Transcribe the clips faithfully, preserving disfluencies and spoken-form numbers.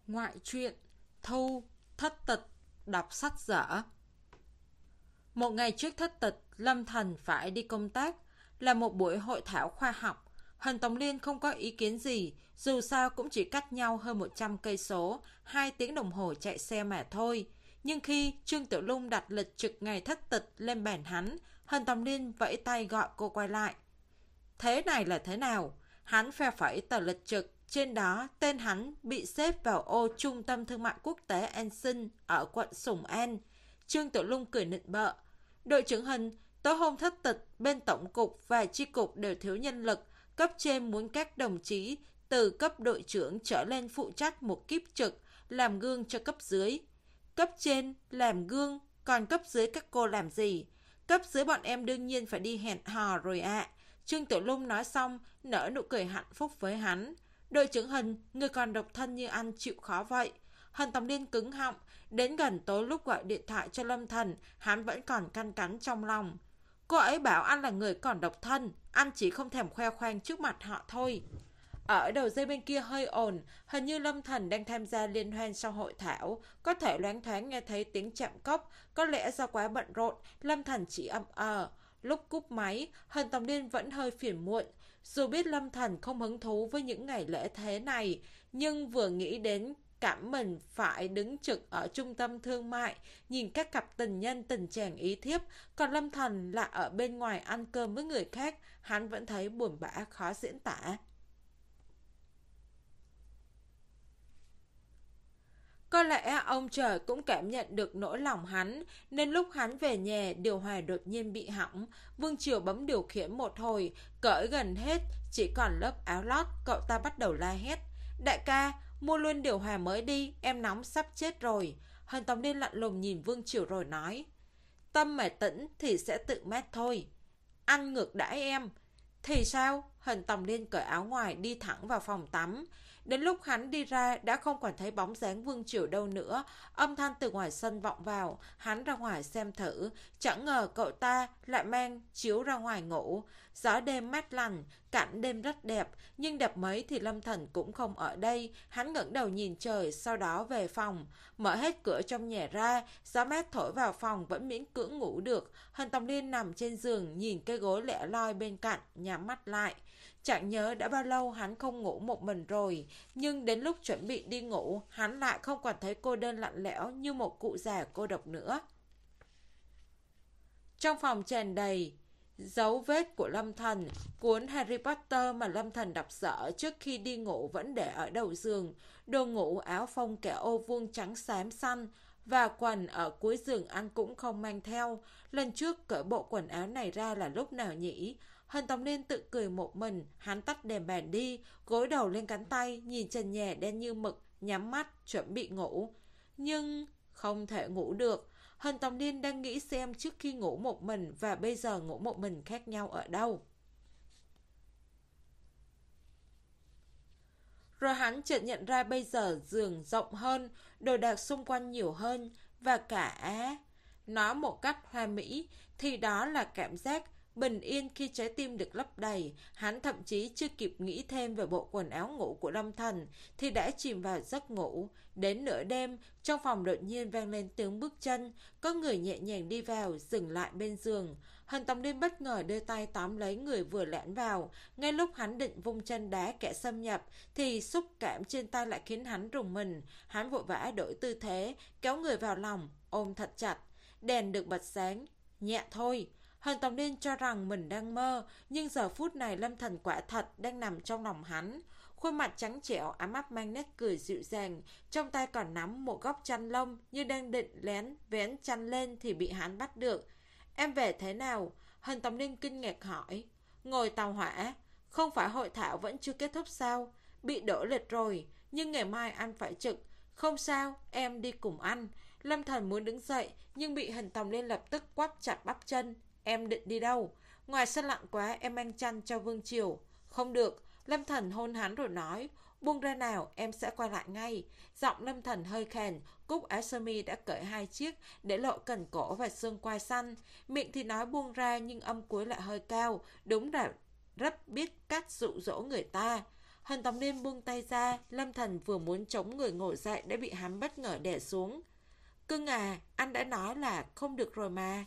Ngoại truyện Thu Thất Tịch đọc sách dở. Một ngày trước thất tịch, Lâm Thần phải đi công tác, là một buổi hội thảo khoa học. Hân Tông Liên không có ý kiến gì, dù sao cũng chỉ cách nhau hơn một trăm cây số, hai tiếng đồng hồ chạy xe mà thôi. Nhưng khi Trương Tiểu Lung đặt lịch trực ngày thất tịch lên bàn hắn, Hân Tông Liên vẫy tay gọi cô quay lại. Thế này là thế nào? Hắn phe phẩy tờ lịch trực, trên đó tên hắn bị xếp vào ô Trung tâm Thương mại Quốc tế An Sinh ở quận Sùng An. Trương Tiểu Lung cười nịnh bợ. Đội trưởng Hân, tối hôm thất tịch, bên tổng cục và chi cục đều thiếu nhân lực, cấp trên muốn các đồng chí từ cấp đội trưởng trở lên phụ trách một kíp trực, làm gương cho cấp dưới. Cấp trên làm gương, còn cấp dưới các cô làm gì? Cấp dưới bọn em đương nhiên phải đi hẹn hò rồi ạ. À. Trương Tiểu Lung nói xong, nở nụ cười hạnh phúc với hắn. Đội trưởng Hân, người còn độc thân như anh chịu khó vậy. Hân Tòng Liên cứng họng, đến gần tối lúc gọi điện thoại cho Lâm Thần, hắn vẫn còn canh cánh trong lòng. Cô ấy bảo anh là người còn độc thân, anh chỉ không thèm khoe khoang trước mặt họ thôi. Ở đầu dây bên kia hơi ồn, hình như Lâm Thần đang tham gia liên hoan sau hội thảo, có thể loáng thoáng nghe thấy tiếng chạm cốc, có lẽ do quá bận rộn, Lâm Thần chỉ ậm ờ. Lúc cúp máy, Hân Tòng Liên vẫn hơi phiền muộn, dù biết Lâm Thần không hứng thú với những ngày lễ thế này, nhưng vừa nghĩ đến cảm mình phải đứng trực ở trung tâm thương mại, nhìn các cặp tình nhân tình chàng ý thiếp, còn Lâm Thần lại ở bên ngoài ăn cơm với người khác, hắn vẫn thấy buồn bã khó diễn tả. Có lẽ ông trời cũng cảm nhận được nỗi lòng hắn, nên lúc hắn về nhà điều hòa đột nhiên bị hỏng. Vương Triều bấm điều khiển một hồi, cởi gần hết, chỉ còn lớp áo lót, cậu ta bắt đầu la hét. Đại ca, mua luôn điều hòa mới đi, em nóng sắp chết rồi. Hân Tòng Liên lạnh lùng nhìn Vương Triều rồi nói. Tâm mà tĩnh thì sẽ tự mát thôi. Anh ngược đãi em. Thì sao? Hân Tòng Liên cởi áo ngoài đi thẳng vào phòng tắm. Đến lúc hắn đi ra đã không còn thấy bóng dáng Vương Triều đâu nữa. Âm thanh từ ngoài sân vọng vào. Hắn ra ngoài xem thử. Chẳng ngờ cậu ta lại mang chiếu ra ngoài ngủ. Gió đêm mát lành, cảnh đêm rất đẹp. Nhưng đẹp mấy thì Lâm Thần cũng không ở đây. Hắn ngẩng đầu nhìn trời, sau đó về phòng. Mở hết cửa trong nhà ra. Gió mát thổi vào phòng vẫn miễn cưỡng ngủ được. Hân Tòng Liên nằm trên giường nhìn cái gối lẻ loi bên cạnh, nhắm mắt lại. Chẳng nhớ đã bao lâu hắn không ngủ một mình rồi, nhưng đến lúc chuẩn bị đi ngủ, hắn lại không còn thấy cô đơn lạnh lẽo như một cụ già cô độc nữa. Trong phòng tràn đầy dấu vết của Lâm Thần, cuốn Harry Potter mà Lâm Thần đọc dở trước khi đi ngủ vẫn để ở đầu giường, đồ ngủ, áo phông kẻ ô vuông trắng xám xanh và quần ở cuối giường anh cũng không mang theo. Lần trước cởi bộ quần áo này ra là lúc nào nhỉ? Hân Tòng Liên tự cười một mình, hắn tắt đèn bàn đi, gối đầu lên cánh tay, nhìn trần nhà đen như mực, nhắm mắt, chuẩn bị ngủ. Nhưng không thể ngủ được. Hân Tòng Liên đang nghĩ xem trước khi ngủ một mình và bây giờ ngủ một mình khác nhau ở đâu. Rồi hắn chợt nhận ra bây giờ giường rộng hơn, đồ đạc xung quanh nhiều hơn, và cả... Nói một cách hoa mỹ thì đó là cảm giác bình yên khi trái tim được lấp đầy. Hắn thậm chí chưa kịp nghĩ thêm về bộ quần áo ngủ của Lâm Thần thì đã chìm vào giấc ngủ. Đến nửa đêm, trong phòng đột nhiên vang lên tiếng bước chân. Có người nhẹ nhàng đi vào, dừng lại bên giường. Hân Tòng Liên bất ngờ đưa tay tóm lấy người vừa lẻn vào. Ngay lúc hắn định vung chân đá kẻ xâm nhập thì xúc cảm trên tay lại khiến hắn rùng mình. Hắn vội vã đổi tư thế, kéo người vào lòng, ôm thật chặt. Đèn được bật sáng, nhẹ thôi. Hân Tòng Liên cho rằng mình đang mơ, nhưng giờ phút này Lâm Thần quả thật đang nằm trong lòng hắn. Khuôn mặt trắng trẻo, ấm áp mang nét cười dịu dàng, trong tay còn nắm một góc chăn lông, như đang định lén vén chăn lên thì bị hắn bắt được. Em về thế nào? Hân Tòng Liên kinh ngạc hỏi. Ngồi tàu hỏa, không phải hội thảo vẫn chưa kết thúc sao? Bị đổ lịch rồi, nhưng ngày mai anh phải trực. Không sao, em đi cùng anh. Lâm Thần muốn đứng dậy, nhưng bị Hân Tòng Liên lập tức quắp chặt bắp chân. Em định đi đâu? Ngoài sân lạnh quá, em mang chăn cho Vương Triều. Không được. Lâm Thần hôn hắn rồi nói. Buông ra nào, em sẽ quay lại ngay. Giọng Lâm Thần hơi khàn. Cúc áo sơ mi đã cởi hai chiếc để lộ cần cổ và xương quai xanh. Miệng thì nói buông ra, nhưng âm cuối lại hơi cao. Đúng là rất biết cách dụ dỗ người ta. Hần Tòng Liên buông tay ra, Lâm Thần vừa muốn chống người ngồi dậy đã bị hắn bất ngờ đè xuống. Cưng à, anh đã nói là không được rồi mà.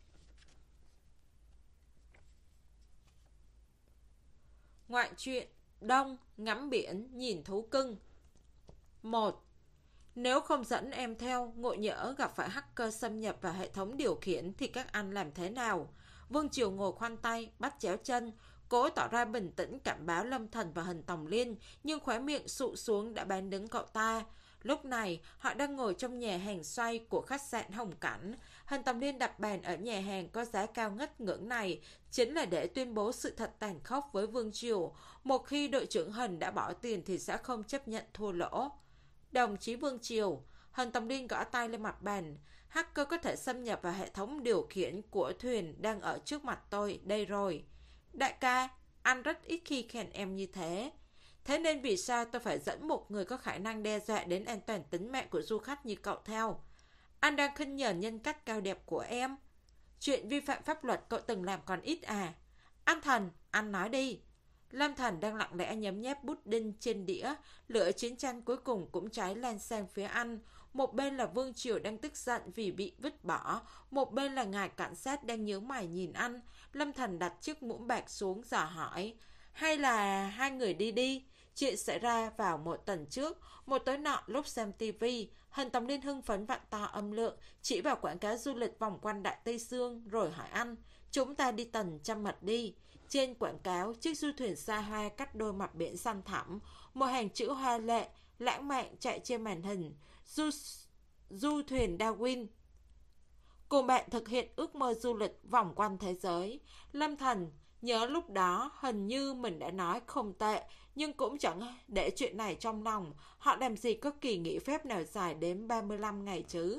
Ngoại truyện Đông ngắm biển nhìn thú cưng. Một. Nếu không dẫn em theo, ngộ nhỡ gặp phải hacker xâm nhập vào hệ thống điều khiển thì các anh làm thế nào? Vương Triều ngồi khoanh tay, bắt chéo chân, cố tỏ ra bình tĩnh cảnh báo Lâm Thần và Hần Tòng Liên, nhưng khóe miệng sụ xuống đã bán đứng cậu ta. Lúc này, họ đang ngồi trong nhà hàng xoay của khách sạn Hồng Cảnh. Hần Tòng Liên đặt bàn ở nhà hàng có giá cao ngất ngưỡng này chính là để tuyên bố sự thật tàn khốc với Vương Triều. Một khi đội trưởng Hần đã bỏ tiền thì sẽ không chấp nhận thua lỗ. Đồng chí Vương Triều, Hần Tòng Liên gõ tay lên mặt bàn. Hacker có thể xâm nhập vào hệ thống điều khiển của thuyền đang ở trước mặt tôi, đây rồi. Đại ca, anh rất ít khi khen em như thế. Thế nên vì sao tôi phải dẫn một người có khả năng đe dọa đến an toàn tính mạng của du khách như cậu theo? Anh đang khinh nhờn nhân cách cao đẹp của em. Chuyện vi phạm pháp luật cậu từng làm còn ít à? Anh Thần, anh nói đi. Lâm Thần đang lặng lẽ nhấm nháp bút đinh trên đĩa, lửa chiến tranh cuối cùng cũng cháy lan sang phía anh. Một bên là Vương Triều đang tức giận vì bị vứt bỏ, một bên là ngài cảnh sát đang nhướng mày nhìn anh. Lâm Thần đặt chiếc muỗng bạc xuống dò hỏi, hay là hai người đi đi? Chuyện xảy ra vào một tuần trước, một tối nọ lúc xem tivi, Hần Tòng Liên hưng phấn vặn to âm lượng, chỉ vào quảng cáo du lịch vòng quanh Đại Tây Dương rồi hỏi anh, chúng ta đi tần trăm mật đi. Trên quảng cáo, chiếc du thuyền xa hoa cắt đôi mặt biển xanh thẳm, một hàng chữ hoa lệ, lãng mạn chạy trên màn hình. Du, du thuyền Darwin. Cùng bạn thực hiện ước mơ du lịch vòng quanh thế giới. Lâm Thần nhớ lúc đó hình như mình đã nói không tệ, nhưng cũng chẳng để chuyện này trong lòng. Họ làm gì có kỳ nghỉ phép nào dài đến ba mươi lăm ngày chứ.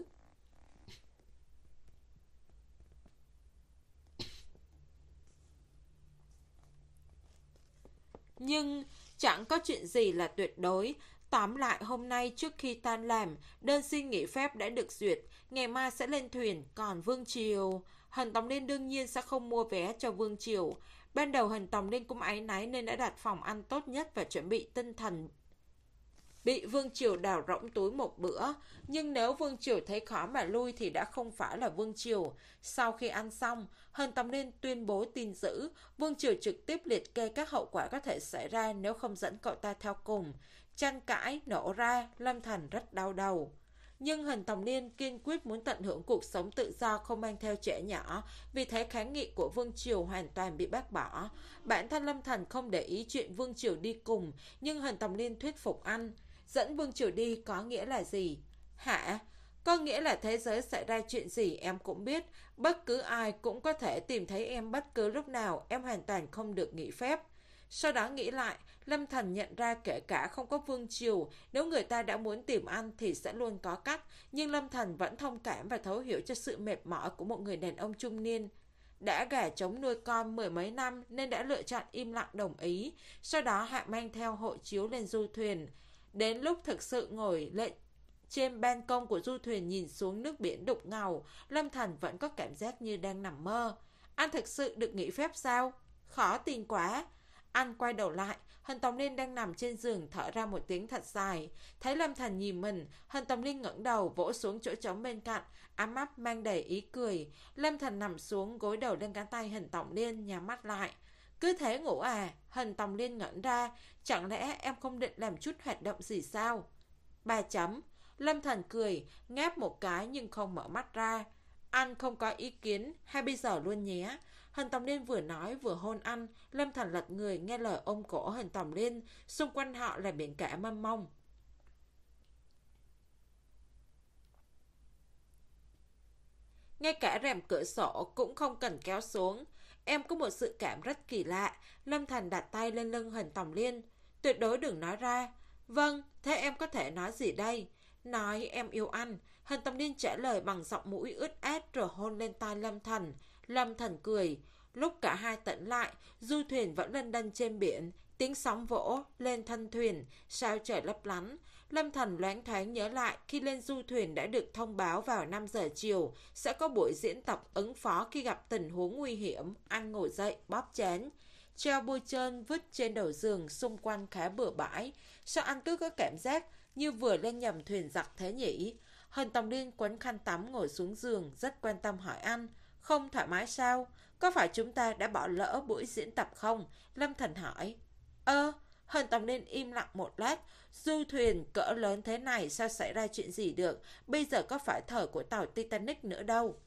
Nhưng chẳng có chuyện gì là tuyệt đối. Tóm lại hôm nay trước khi tan làm, đơn xin nghỉ phép đã được duyệt, ngày mai sẽ lên thuyền, còn Vương Triều... Hần Tòng Liên đương nhiên sẽ không mua vé cho Vương Triều. Ban đầu Hần Tòng Liên cũng áy náy nên đã đặt phòng ăn tốt nhất và chuẩn bị tinh thần bị Vương Triều đào rỗng túi một bữa. Nhưng nếu Vương Triều thấy khó mà lui thì đã không phải là Vương Triều. Sau khi ăn xong, Hần Tòng Liên tuyên bố tin dữ. Vương Triều trực tiếp liệt kê các hậu quả có thể xảy ra nếu không dẫn cậu ta theo cùng. Tranh cãi nổ ra, Lâm Thần rất đau đầu. Nhưng Hần Tòng Liên kiên quyết muốn tận hưởng cuộc sống tự do không mang theo trẻ nhỏ, vì thế kháng nghị của Vương Triều hoàn toàn bị bác bỏ. Bản thân Lâm Thần không để ý chuyện Vương Triều đi cùng, nhưng Hần Tòng Liên thuyết phục anh. Dẫn Vương Triều đi có nghĩa là gì? Hả? Có nghĩa là thế giới xảy ra chuyện gì em cũng biết, bất cứ ai cũng có thể tìm thấy em bất cứ lúc nào, em hoàn toàn không được nghỉ phép. Sau đó nghĩ lại, Lâm Thần nhận ra kể cả không có Vương Triều, nếu người ta đã muốn tìm anh thì sẽ luôn có cách, nhưng Lâm Thần vẫn thông cảm và thấu hiểu cho sự mệt mỏi của một người đàn ông trung niên. Đã gả trống nuôi con mười mấy năm nên đã lựa chọn im lặng đồng ý, sau đó Hạ mang theo hộ chiếu lên du thuyền. Đến lúc thực sự ngồi lên trên ban công của du thuyền nhìn xuống nước biển đục ngầu, Lâm Thần vẫn có cảm giác như đang nằm mơ. Anh thực sự được nghỉ phép sao? Khó tin quá. Anh quay đầu lại, Hần Tòng Liên đang nằm trên giường thở ra một tiếng thật dài. Thấy Lâm Thần nhìn mình, Hần Tòng Liên ngẩng đầu vỗ xuống chỗ trống bên cạnh, ám mắt mang đầy ý cười. Lâm Thần nằm xuống gối đầu lên cánh tay Hần Tòng Liên, nhắm mắt lại. Cứ thế ngủ à? Hần Tòng Liên ngẩn ra, chẳng lẽ em không định làm chút hoạt động gì sao? Ba chấm. Lâm Thần cười, ngáp một cái nhưng không mở mắt ra. Anh không có ý kiến, hay bây giờ luôn nhé. Hần Tòng Liên vừa nói vừa hôn anh. Lâm Thần lật người nghe lời ôm cổ Hần Tòng Liên. Xung quanh họ là biển cả mênh mông. Ngay cả rèm cửa sổ cũng không cần kéo xuống. Em có một sự cảm rất kỳ lạ. Lâm Thần đặt tay lên lưng Hần Tòng Liên. Tuyệt đối đừng nói ra. Vâng, thế em có thể nói gì đây? Nói em yêu anh. Hần Tòng Liên trả lời bằng giọng mũi ướt át rồi hôn lên tai Lâm Thần. Lâm Thần cười. Lúc cả hai tỉnh lại, du thuyền vẫn lênh đênh trên biển. Tiếng sóng vỗ lên thân thuyền, sao trời lấp lánh. Lâm Thần loáng thoáng nhớ lại khi lên du thuyền đã được thông báo vào năm giờ chiều sẽ có buổi diễn tập ứng phó khi gặp tình huống nguy hiểm. Anh ngồi dậy bóp chén. treo bôi trơn vứt trên đầu giường xung quanh khá bừa bãi. Sao anh cứ có cảm giác như vừa lên nhầm thuyền giặc thế nhỉ? Hân Tòng Liên quấn khăn tắm ngồi xuống giường, rất quan tâm hỏi anh. Không thoải mái sao? Có phải chúng ta đã bỏ lỡ buổi diễn tập không? Lâm Thành hỏi. Ơ, Hân Tòng Liên im lặng một lát. Du thuyền cỡ lớn thế này sao xảy ra chuyện gì được? Bây giờ có phải thời của tàu Titanic nữa đâu.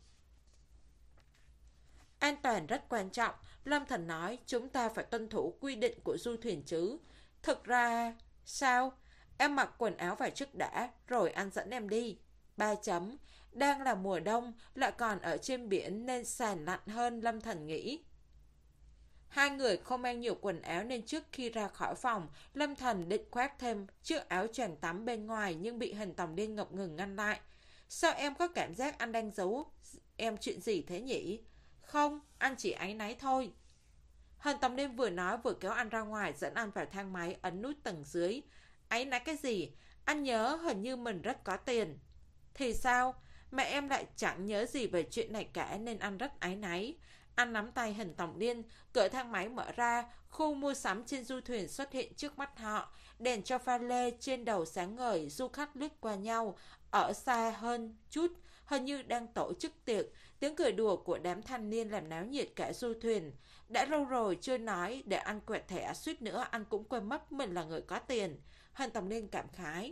An toàn rất quan trọng. Lâm Thành nói chúng ta phải tuân thủ quy định của du thuyền chứ. Thực ra... Sao? Em mặc quần áo vải trước đã, rồi anh dẫn em đi. Ba chấm. Đang là mùa đông, lại còn ở trên biển nên sàn lạnh hơn, Lâm Thành nghĩ. Hai người không mang nhiều quần áo nên trước khi ra khỏi phòng, Lâm Thành định khoác thêm chiếc áo choàng tắm bên ngoài nhưng bị Hân Tòng Liên ngập ngừng ngăn lại. Sao em có cảm giác anh đang giấu em chuyện gì thế nhỉ? Không, anh chỉ áy náy thôi. Hân Tòng Liên vừa nói vừa kéo anh ra ngoài, dẫn anh vào thang máy, ấn nút tầng dưới. Áy náy cái gì? Anh nhớ hình như mình rất có tiền. Thì sao? Mẹ em lại chẳng nhớ gì về chuyện này cả nên anh rất áy náy. Anh nắm tay Hân Tòng Liên, cửa thang máy mở ra, khu mua sắm trên du thuyền xuất hiện trước mắt họ. Đèn cho pha lê trên đầu sáng ngời, du khách lướt qua nhau. Ở xa hơn chút, hình như đang tổ chức tiệc. Tiếng cười đùa của đám thanh niên làm náo nhiệt cả du thuyền. Đã lâu rồi chưa nói để anh quẹt thẻ, suýt nữa anh cũng quên mất mình là người có tiền. Hân Tòng Liên cảm khái.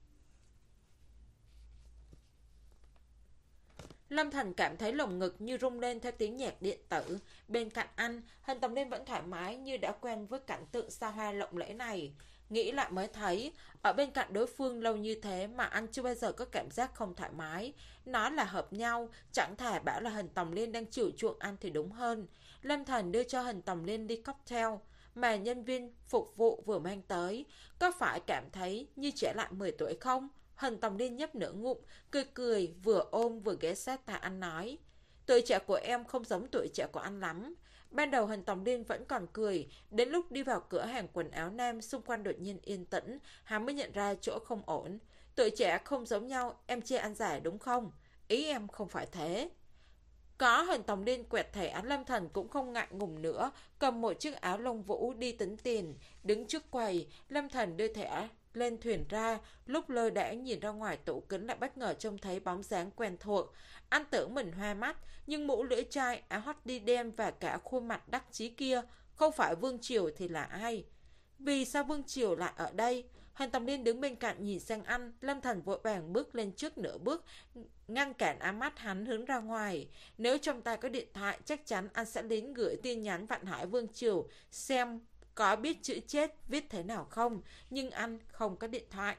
Lâm Thành cảm thấy lồng ngực như rung lên theo tiếng nhạc điện tử. Bên cạnh anh, Hân Tòng Liên vẫn thoải mái như đã quen với cảnh tượng xa hoa lộng lẫy này. Nghĩ lại mới thấy, ở bên cạnh đối phương lâu như thế mà anh chưa bao giờ có cảm giác không thoải mái. Nó là hợp nhau, chẳng thà bảo là Hân Tòng Liên đang chiều chuộng anh thì đúng hơn. Lâm Thành đưa cho Hân Tòng Liên ly cocktail mà nhân viên phục vụ vừa mang tới. Có phải cảm thấy như trẻ lại mười tuổi không? Hân Tòng Liên nhấp nửa ngụm, cười cười, vừa ôm vừa ghé sát tai anh nói. Tuổi trẻ của em không giống tuổi trẻ của anh lắm. Ban đầu Hân Tòng Liên vẫn còn cười, đến lúc đi vào cửa hàng quần áo nam xung quanh đột nhiên yên tĩnh, hắn mới nhận ra chỗ không ổn. Tuổi trẻ không giống nhau, em chê anh già đúng không? Ý em không phải thế. Có Hân Tòng Liên quẹt thẻ, án Lâm Thành cũng không ngại ngùng nữa, cầm một chiếc áo lông vũ đi tính tiền. Đứng trước quầy, Lâm Thành đưa thẻ lên thuyền ra, lúc lơ đãng nhìn ra ngoài tủ kính lại bất ngờ trông thấy bóng dáng quen thuộc. Anh tưởng mình hoa mắt, nhưng mũ lưỡi chai, áo hot đi đen và cả khuôn mặt đắc chí kia, không phải Vương Triều thì là ai? Vì sao Vương Triều lại ở đây? Hân Tòng Liên đứng bên cạnh nhìn sang anh. Lâm Thành vội vàng bước lên trước nửa bước, ngăn cản ám mắt hắn hướng ra ngoài. Nếu trong tay có điện thoại, chắc chắn anh sẽ đến gửi tin nhắn vặn hỏi Vương Triều xem có biết chữ chết viết thế nào không. Nhưng anh không có điện thoại.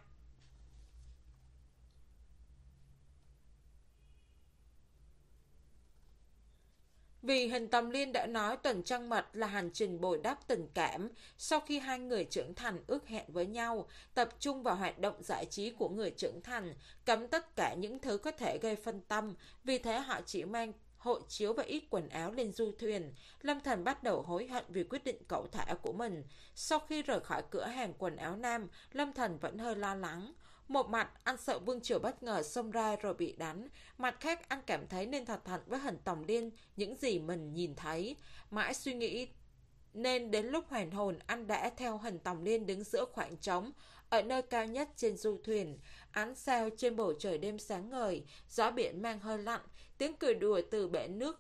Vì Hân Tòng Liên đã nói tuần trăng mật là hành trình bồi đắp tình cảm. Sau khi hai người trưởng thành ước hẹn với nhau, tập trung vào hoạt động giải trí của người trưởng thành, cấm tất cả những thứ có thể gây phân tâm. Vì thế họ chỉ mang hộ chiếu và ít quần áo lên du thuyền. Lâm Thành bắt đầu hối hận vì quyết định cẩu thả của mình. Sau khi rời khỏi cửa hàng quần áo nam, Lâm Thành vẫn hơi lo lắng. Một mặt, anh sợ Vương Triều bất ngờ xông ra rồi bị đánh. Mặt khác, anh cảm thấy nên thật thà với Hân Tòng Liên những gì mình nhìn thấy. Mãi suy nghĩ nên đến lúc hoàn hồn, anh đã theo Hân Tòng Liên đứng giữa khoảng trống, ở nơi cao nhất trên du thuyền. Ánh sao trên bầu trời đêm sáng ngời, gió biển mang hơi lạnh, tiếng cười đùa từ bể nước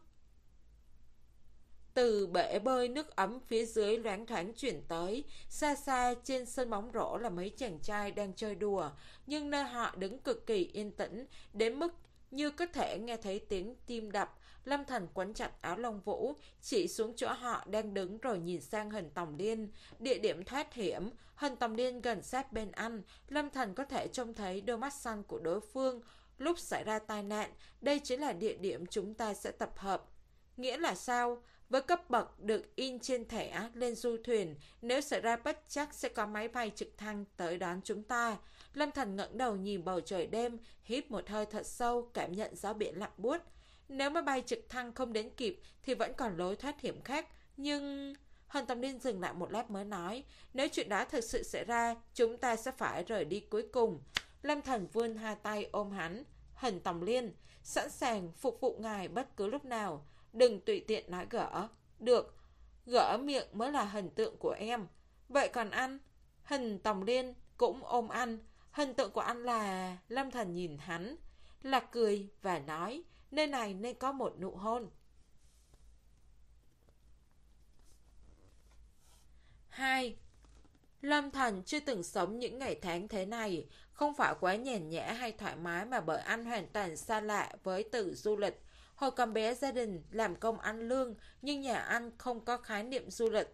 Từ bể bơi nước ấm phía dưới loáng thoáng chuyển tới. Xa xa trên sân bóng rổ là mấy chàng trai đang chơi đùa, nhưng nơi họ đứng cực kỳ yên tĩnh, đến mức như có thể nghe thấy tiếng tim đập. Lâm Thành quấn chặt áo lông vũ, chỉ xuống chỗ họ đang đứng rồi nhìn sang Hân Tòng Liên. Địa điểm thoát hiểm, Hân Tòng Liên gần sát bên anh. Lâm Thành có thể trông thấy đôi mắt xanh của đối phương. Lúc xảy ra tai nạn, đây chính là địa điểm chúng ta sẽ tập hợp. Nghĩa là sao? Với cấp bậc được in trên thẻ lên du thuyền, nếu xảy ra bất trắc sẽ có máy bay trực thăng tới đón chúng ta. Lâm Thành ngẩng đầu nhìn bầu trời đêm, hít một hơi thật sâu, cảm nhận gió biển lạnh buốt. Nếu máy bay trực thăng không đến kịp thì vẫn còn lối thoát hiểm khác. Nhưng... Hân Tòng Liên dừng lại một lát mới nói, nếu chuyện đó thực sự xảy ra, chúng ta sẽ phải rời đi cuối cùng. Lâm Thành vươn hai tay ôm hắn. Hân Tòng Liên, sẵn sàng phục vụ ngài bất cứ lúc nào. Đừng tùy tiện nói gỡ. Được. Gỡ miệng mới là hình tượng của em. Vậy còn anh? Hình Tòng Liên cũng ôm anh. Hình tượng của anh là... Lâm Thần nhìn hắn, là cười và nói, nơi này nên có một nụ hôn. Hai. Lâm Thần chưa từng sống những ngày tháng thế này, không phải quá nhàn nhã hay thoải mái mà bởi anh hoàn toàn xa lạ với từ du lịch. Hồi còn bé gia đình làm công ăn lương, nhưng nhà anh không có khái niệm du lịch.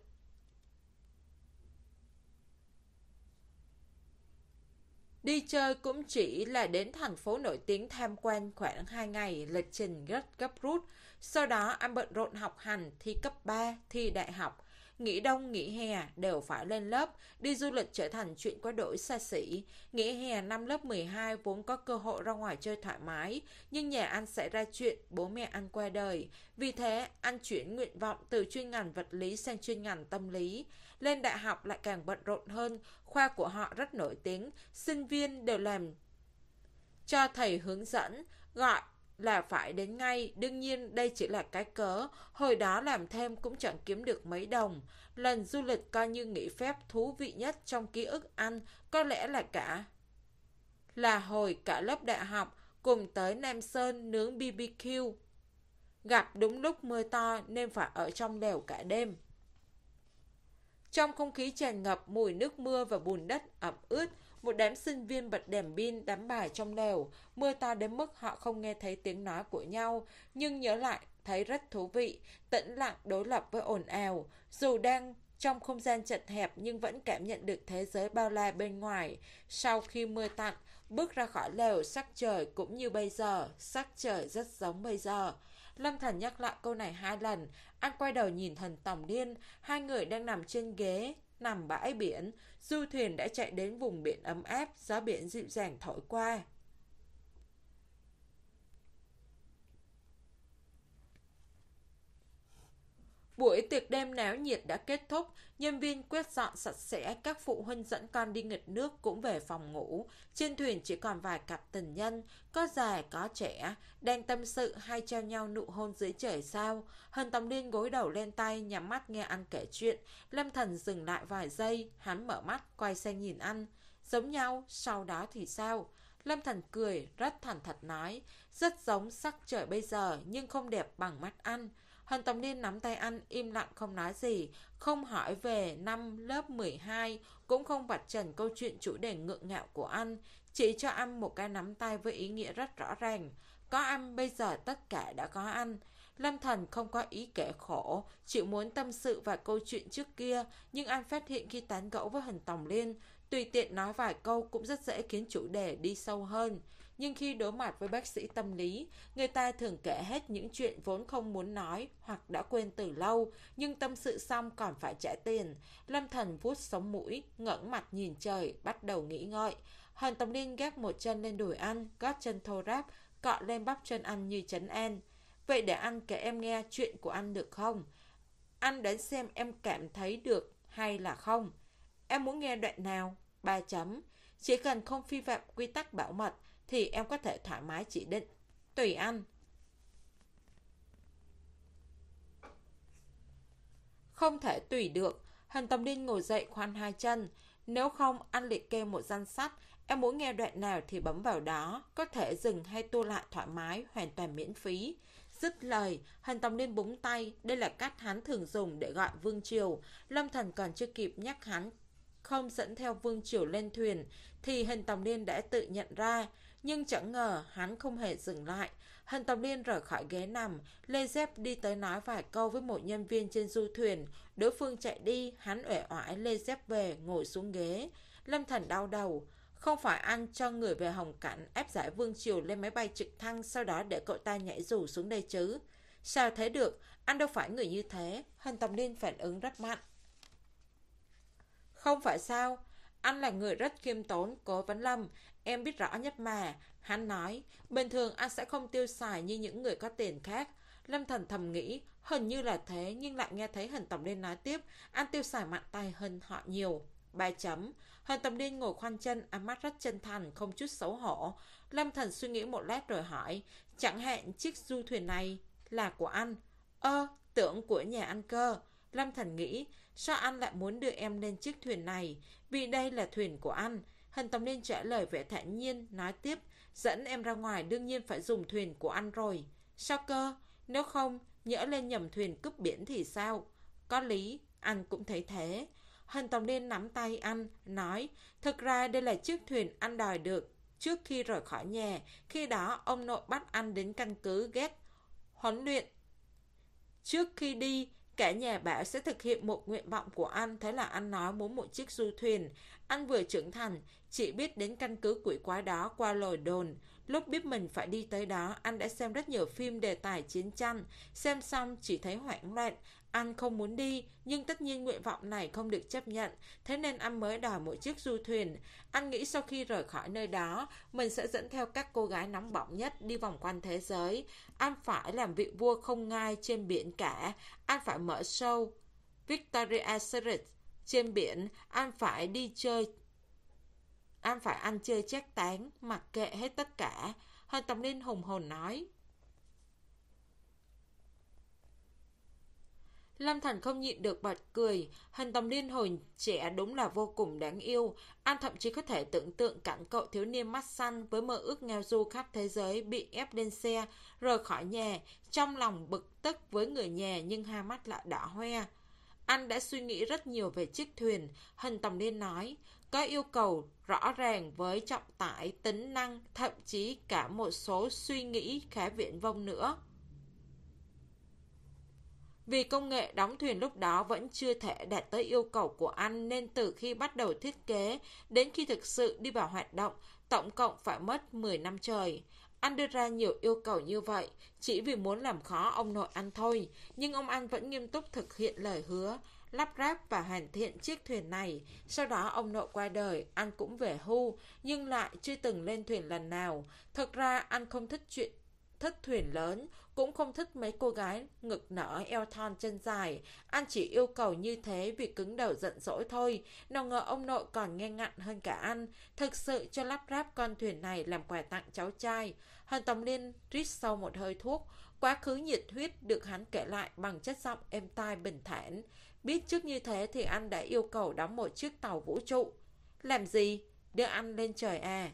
Đi chơi cũng chỉ là đến thành phố nổi tiếng tham quan khoảng hai ngày, lịch trình rất gấp rút. Sau đó anh bận rộn học hành, thi cấp ba, thi đại học. Nghỉ đông, nghỉ hè đều phải lên lớp, đi du lịch trở thành chuyện quá đổi xa xỉ. Nghỉ hè năm lớp mười hai vốn có cơ hội ra ngoài chơi thoải mái, nhưng nhà anh xảy ra chuyện bố mẹ anh qua đời. Vì thế, anh chuyển nguyện vọng từ chuyên ngành vật lý sang chuyên ngành tâm lý. Lên đại học lại càng bận rộn hơn, khoa của họ rất nổi tiếng, sinh viên đều làm cho thầy hướng dẫn, gọi là phải đến ngay. Đương nhiên đây chỉ là cái cớ, hồi đó làm thêm cũng chẳng kiếm được mấy đồng. Lần du lịch coi như nghỉ phép thú vị nhất trong ký ức anh, có lẽ là cả là hồi cả lớp đại học cùng tới Nam Sơn nướng bi bi kiu. Gặp đúng lúc mưa to nên phải ở trong lều cả đêm. Trong không khí tràn ngập mùi nước mưa và bùn đất ẩm ướt, một đám sinh viên bật đèn pin đắm bài trong lều. Mưa to đến mức họ không nghe thấy tiếng nói của nhau, nhưng nhớ lại thấy rất thú vị, tĩnh lặng đối lập với ồn ào. Dù đang trong không gian chật hẹp nhưng vẫn cảm nhận được thế giới bao la bên ngoài. Sau khi mưa tạnh, bước ra khỏi lều, sắc trời cũng như bây giờ, sắc trời rất giống bây giờ. Lâm Thần nhắc lại câu này hai lần, anh quay đầu nhìn Thần Tòng Điên, hai người đang nằm trên ghế, nằm bãi biển, du thuyền đã chạy đến vùng biển ấm áp, gió biển dịu dàng thổi qua. Buổi tiệc đêm náo nhiệt đã kết thúc, nhân viên quét dọn sạch sẽ, các phụ huynh dẫn con đi nghịch nước cũng về phòng ngủ. Trên thuyền chỉ còn vài cặp tình nhân, có già có trẻ, đang tâm sự hay trao nhau nụ hôn dưới trời sao. Hân Tòng Liên gối đầu lên tay, nhắm mắt nghe anh kể chuyện. Lâm Thần dừng lại vài giây, hắn mở mắt, quay sang nhìn anh. Giống nhau, sau đó thì sao? Lâm Thần cười, rất thành thật nói, rất giống sắc trời bây giờ nhưng không đẹp bằng mắt anh. Hân Tòng Liên nắm tay anh, im lặng không nói gì, không hỏi về năm lớp mười hai, cũng không vạch trần câu chuyện chủ đề ngượng ngạo của anh, chỉ cho anh một cái nắm tay với ý nghĩa rất rõ ràng. Có anh, bây giờ tất cả đã có anh. Lâm Thần không có ý kể khổ, chỉ muốn tâm sự vài câu chuyện trước kia, nhưng anh phát hiện khi tán gẫu với Hân Tòng Liên, tùy tiện nói vài câu cũng rất dễ khiến chủ đề đi sâu hơn. Nhưng khi đối mặt với bác sĩ tâm lý, người ta thường kể hết những chuyện vốn không muốn nói hoặc đã quên từ lâu, nhưng tâm sự xong còn phải trả tiền. Lâm Thần vuốt sống mũi, ngẩng mặt nhìn trời, bắt đầu nghĩ ngợi. Hàn Tòng Liên gác một chân lên đùi anh, gót chân thô ráp, cọ lên bắp chân anh như trấn an. Vậy để anh kể em nghe chuyện của anh được không? Anh đến xem em cảm thấy được hay là không? Em muốn nghe đoạn nào? Ba chấm. Chỉ cần không vi phạm quy tắc bảo mật thì em có thể thoải mái chỉ định. Tùy anh. Không thể tùy được. Hàn Tòng Liên ngồi dậy khoanh hai chân. Nếu không, anh liệt kê một danh sách. Em muốn nghe đoạn nào thì bấm vào đó. Có thể dừng hay tua lại thoải mái, hoàn toàn miễn phí. Dứt lời, Hàn Tòng Liên búng tay. Đây là cách hắn thường dùng để gọi Vương Triều. Lâm Thần còn chưa kịp nhắc hắn không dẫn theo Vương Triều lên thuyền thì Hàn Tòng Liên đã tự nhận ra. Nhưng chẳng ngờ hắn không hề dừng lại. Hàn Tòng Liên rời khỏi ghế nằm, lê dép đi tới nói vài câu với một nhân viên trên du thuyền. Đối phương chạy đi, hắn uể oải lê dép về, ngồi xuống ghế. Lâm Thần đau đầu. Không phải anh cho người về Hồng Cảnh ép giải Vương Triều lên máy bay trực thăng, sau đó để cậu ta nhảy dù xuống đây chứ? Sao thế được, anh đâu phải người như thế. Hàn Tòng Liên phản ứng rất mạnh. Không phải sao? Anh là người rất khiêm tốn, Cố Vấn Lâm. Em biết rõ nhất mà. Hắn nói, bình thường anh sẽ không tiêu xài như những người có tiền khác. Lâm Thần thầm nghĩ, hình như là thế, nhưng lại nghe thấy Hàn Tòng Liên nói tiếp, anh tiêu xài mạnh tay hơn họ nhiều. Ba chấm. Hàn Tòng Liên ngồi khoanh chân, ánh mắt rất chân thành, không chút xấu hổ. Lâm Thần suy nghĩ một lát rồi hỏi, chẳng hạn chiếc du thuyền này là của anh? Ơ, tưởng của nhà anh cơ. Lâm Thành nghĩ, sao anh lại muốn đưa em lên chiếc thuyền này? Vì đây là thuyền của anh. Hân Tòng Liên trả lời vẻ thản nhiên, nói tiếp, dẫn em ra ngoài đương nhiên phải dùng thuyền của anh rồi. Sao cơ? Nếu không, nhỡ lên nhầm thuyền cướp biển thì sao? Có lý, anh cũng thấy thế. Hân Tòng Liên nắm tay anh, nói, thực ra đây là chiếc thuyền anh đòi được trước khi rời khỏi nhà. Khi đó, ông nội bắt anh đến căn cứ ghét huấn luyện. Trước khi đi, cả nhà bảo sẽ thực hiện một nguyện vọng của anh. Thế là anh nói muốn một chiếc du thuyền. Anh vừa trưởng thành, chỉ biết đến căn cứ quỷ quái đó qua lời đồn. Lúc biết mình phải đi tới đó, anh đã xem rất nhiều phim đề tài chiến tranh. Xem xong chỉ thấy hoảng loạn. Anh không muốn đi, nhưng tất nhiên nguyện vọng này không được chấp nhận. Thế nên anh mới đòi một chiếc du thuyền. Anh nghĩ sau khi rời khỏi nơi đó, mình sẽ dẫn theo các cô gái nóng bỏng nhất đi vòng quanh thế giới. Anh phải làm vị vua không ngai trên biển cả. Anh phải mở show Victoria Secret trên biển. Anh phải đi chơi. Anh phải ăn chơi chét tán, mặc kệ hết tất cả. Hân Tòng Liên hùng hồn nói. Lâm Thành không nhịn được bật cười. Hân Tòng Liên hồi trẻ đúng là vô cùng đáng yêu. Anh thậm chí có thể tưởng tượng cảnh cậu thiếu niên mắt xanh với mơ ước ngao du khắp thế giới bị ép lên xe, rời khỏi nhà, trong lòng bực tức với người nhà nhưng hai mắt lại đỏ hoe. Anh đã suy nghĩ rất nhiều về chiếc thuyền. Hân Tòng Liên nói, có yêu cầu rõ ràng với trọng tải, tính năng, thậm chí cả một số suy nghĩ khá viển vông nữa. Vì công nghệ đóng thuyền lúc đó vẫn chưa thể đạt tới yêu cầu của anh nên từ khi bắt đầu thiết kế đến khi thực sự đi vào hoạt động, tổng cộng phải mất mười năm trời. Anh đưa ra nhiều yêu cầu như vậy chỉ vì muốn làm khó ông nội anh thôi, nhưng ông anh vẫn nghiêm túc thực hiện lời hứa, lắp ráp và hoàn thiện chiếc thuyền này. Sau đó ông nội qua đời, anh cũng về hưu, nhưng lại chưa từng lên thuyền lần nào. Thật ra anh không thích chuyện thích thuyền lớn, cũng không thích mấy cô gái ngực nở eo thon chân dài. Anh chỉ yêu cầu như thế vì cứng đầu giận dỗi thôi. Nào ngờ ông nội còn nghe ngặn hơn cả anh, thực sự cho lắp ráp con thuyền này làm quà tặng cháu trai. Hân Tòng Liên rít sâu một hơi thuốc. Quá khứ nhiệt huyết được hắn kể lại bằng chất giọng êm tai bình thản. Biết trước như thế thì anh đã yêu cầu đóng một chiếc tàu vũ trụ. Làm gì? Đưa anh lên trời à?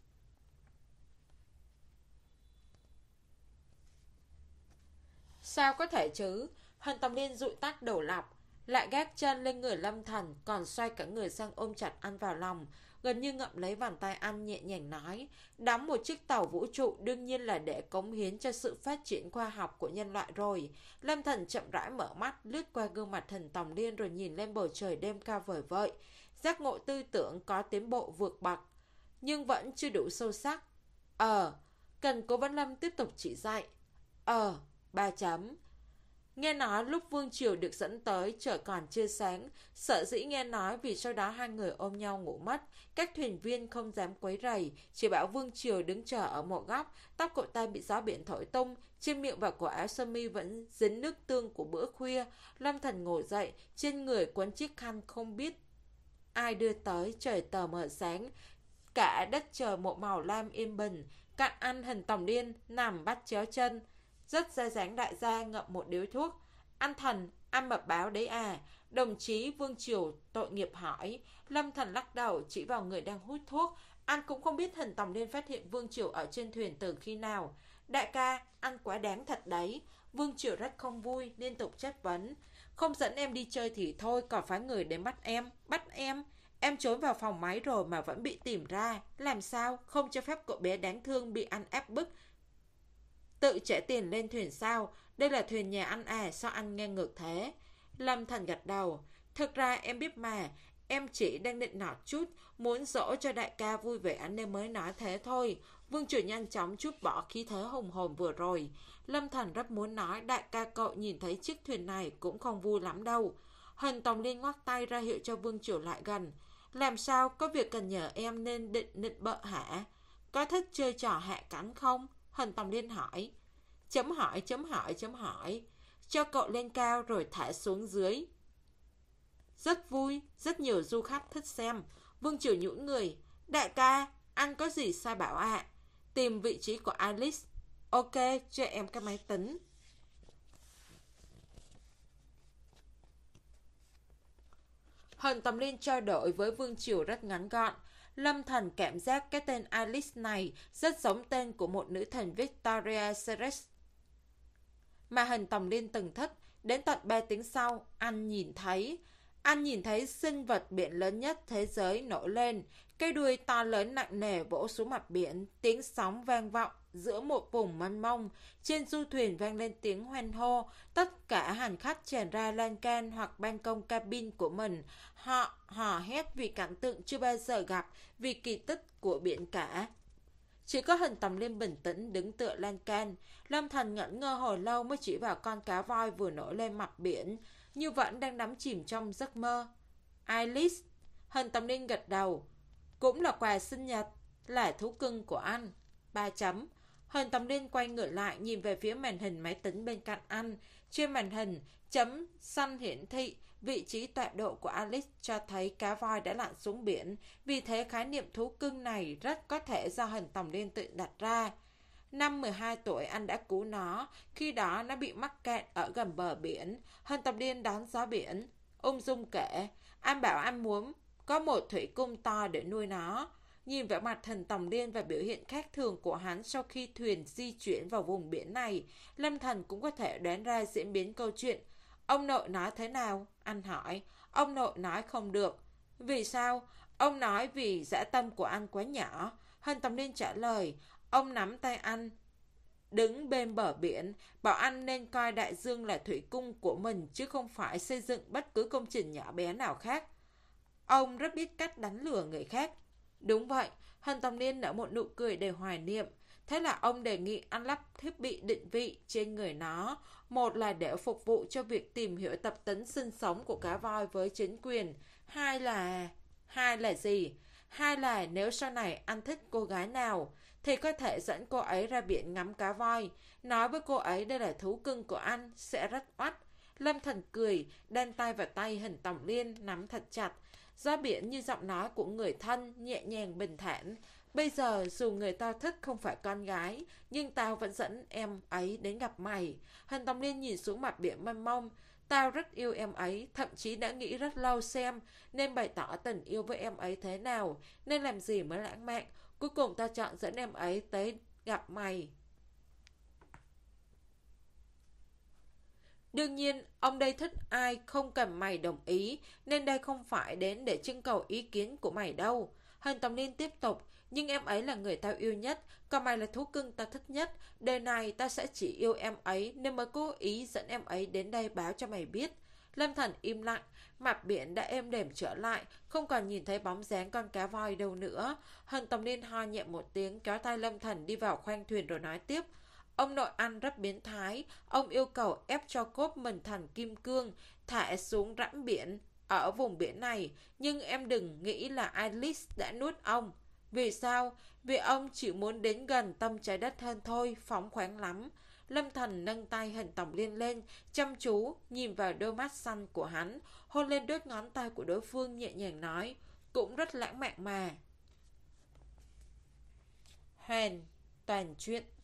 Sao có thể chứ? Hân Tòng Liên dụi tắt đầu lọc, lại gác chân lên người Lâm Thành, còn xoay cả người sang ôm chặt anh vào lòng, gần như ngậm lấy bàn tay anh, nhẹ nhàng nói, đóng một chiếc tàu vũ trụ đương nhiên là để cống hiến cho sự phát triển khoa học của nhân loại rồi. Lâm Thành chậm rãi mở mắt, lướt qua gương mặt Hân Tòng Liên rồi nhìn lên bầu trời đêm cao vời vợi. Giác ngộ tư tưởng có tiến bộ vượt bậc, nhưng vẫn chưa đủ sâu sắc. Ờ, cần Cố Vấn Lâm tiếp tục chỉ dạy. Ờ, ba chấm. Nghe nói lúc Vương Triều được dẫn tới trời còn chưa sáng, sở dĩ nghe nói vì sau đó hai người ôm nhau ngủ mất. Các thuyền viên không dám quấy rầy, chỉ bảo Vương Triều đứng chờ ở một góc. Tóc cậu ta bị gió biển thổi tung, trên miệng và cổ áo sơ mi vẫn dính nước tương của bữa khuya. Lâm Thần ngồi dậy, trên người quấn chiếc khăn không biết ai đưa tới. Trời tờ mờ sáng, cả đất trời một màu lam yên bình. Cạnh anh Hân Tòng Liên nằm bắt chéo chân, rất ra dáng đại gia, ngậm một điếu thuốc. Anh Thần, anh mật báo đấy à? Đồng chí Vương Triều tội nghiệp hỏi. Lâm Thần lắc đầu chỉ vào người đang hút thuốc. Anh cũng không biết Hân Tòng Liên phát hiện Vương Triều ở trên thuyền từ khi nào. Đại ca, anh quá đáng thật đấy. Vương Triều rất không vui, liên tục chất vấn. Không dẫn em đi chơi thì thôi, còn phái người đến bắt em. Bắt em? Em trốn vào phòng máy rồi mà vẫn bị tìm ra. Làm sao? Không cho phép cậu bé đáng thương bị anh ép bức tự trả tiền lên thuyền sao? Đây là thuyền nhà anh à, sao anh nghe ngược thế? Lâm Thành gật đầu. Thực ra em biết mà, em chỉ đang định nọt chút, muốn dỗ cho đại ca vui vẻ nên mới nói thế thôi. Vương Triều nhanh chóng chút bỏ khí thế hùng hồn vừa rồi. Lâm Thành rất muốn nói đại ca cậu nhìn thấy chiếc thuyền này cũng không vui lắm đâu. Hân Tòng Liên ngoắc tay ra hiệu cho Vương Triều lại gần. Làm sao, có việc cần nhờ em nên định nịnh bợ hả? Có thích chơi trò hạ cánh không? Hân Tòng Liên hỏi. Chấm hỏi, chấm hỏi, chấm hỏi. Cho cậu lên cao rồi thả xuống dưới. Rất vui, rất nhiều du khách thích xem. Vương Triều nhũn người. Đại ca, anh có gì sai bảo ạ? À? Tìm vị trí của Alice. Ok, cho em cái máy tính. Hận Tầm Liên trao đổi với Vương Triều rất ngắn gọn. Lâm Thần cảm giác cái tên Alice này rất giống tên của một nữ thần Victoria Secret mà Hận Tầm Liên từng thích. Đến tận ba tiếng sau, anh nhìn thấy anh nhìn thấy sinh vật biển lớn nhất thế giới nổi lên. Cái đuôi to lớn nặng nề vỗ xuống mặt biển, tiếng sóng vang vọng giữa một vùng mênh mông. Trên du thuyền vang lên tiếng hoan hô. Tất cả hành khách tràn ra lan can hoặc ban công cabin của mình. Họ hò hét vì cảnh tượng chưa bao giờ gặp, vì kỳ tích của biển cả. Chỉ có Hận Tầm Liên bình tĩnh đứng tựa lan can. Lâm Thần ngẩn ngơ hồi lâu mới chỉ vào con cá voi vừa nổi lên mặt biển, như vẫn đang đắm chìm trong giấc mơ. Alice. Hận Tầm Liên gật đầu. Cũng là quà sinh nhật, là thú cưng của anh. Ba chấm. Hận Tầm Liên quay ngửa lại nhìn về phía màn hình máy tính bên cạnh anh. Trên màn hình, chấm xanh hiển thị vị trí tọa độ của Alice cho thấy cá voi đã lặn xuống biển. Vì thế khái niệm thú cưng này rất có thể do Hận Tầm Liên tự đặt ra. Năm mười hai tuổi anh đã cứu nó, khi đó nó bị mắc kẹt ở gần bờ biển. Hận Tầm Liên đón gió biển, ung dung kể, anh bảo anh muốn có một thủy cung to để nuôi nó. Nhìn vẻ mặt Hận Tầm Liên và biểu hiện khác thường của hắn sau khi thuyền di chuyển vào vùng biển này, Lâm Thần cũng có thể đoán ra diễn biến câu chuyện. Ông nội nói thế nào? Anh hỏi. Ông nội nói không được. Vì sao? Ông nói vì dã tâm của anh quá nhỏ. Hận Tầm Liên trả lời. Ông nắm tay anh, đứng bên bờ biển, bảo anh nên coi đại dương là thủy cung của mình chứ không phải xây dựng bất cứ công trình nhỏ bé nào khác. Ông rất biết cách đánh lừa người khác. Đúng vậy. Hận Tầm Liên nở một nụ cười đầy hoài niệm. Thế là ông đề nghị anh lắp thiết bị định vị trên người nó. Một là để phục vụ cho việc tìm hiểu tập tính sinh sống của cá voi với chính quyền. Hai là... Hai là gì? Hai là nếu sau này anh thích cô gái nào thì có thể dẫn cô ấy ra biển ngắm cá voi. Nói với cô ấy đây là thú cưng của anh, sẽ rất oách. Lâm Thần cười, đan tay vào tay Hận Tầm Liên, nắm thật chặt. Gió biển như giọng nói của người thân, nhẹ nhàng bình thản. Bây giờ dù người tao thích không phải con gái, nhưng tao vẫn dẫn em ấy đến gặp mày. Hận Tầm Liên nhìn xuống mặt biển mênh mông. Tao rất yêu em ấy, thậm chí đã nghĩ rất lâu xem nên bày tỏ tình yêu với em ấy thế nào, nên làm gì mới lãng mạn. Cuối cùng tao chọn dẫn em ấy tới gặp mày. Đương nhiên, ông đây thích ai không cần mày đồng ý, nên đây không phải đến để trưng cầu ý kiến của mày đâu. Hận Tầm Liên tiếp tục, nhưng em ấy là người tao yêu nhất, còn mày là thú cưng tao thích nhất. Đời này tao sẽ chỉ yêu em ấy nên mới cố ý dẫn em ấy đến đây báo cho mày biết. Lâm Thần im lặng, mặt biển đã êm đềm trở lại, không còn nhìn thấy bóng dáng con cá voi đâu nữa. Hận Tầm Liên ho nhẹ một tiếng, kéo tay Lâm Thần đi vào khoang thuyền rồi nói tiếp. Ông nội ăn rất biến thái, ông yêu cầu ép cho cốt mình thành kim cương, thả xuống rãnh biển ở vùng biển này, nhưng em đừng nghĩ là Alice đã nuốt ông. Vì sao? Vì ông chỉ muốn đến gần tâm trái đất hơn thôi, phóng khoáng lắm. Lâm Thần nâng tay Hận Tầm Liên lên, chăm chú nhìn vào đôi mắt xanh của hắn, hôn lên đốt ngón tay của đối phương, nhẹ nhàng nói, cũng rất lãng mạn mà. Hoàn toàn chuyện.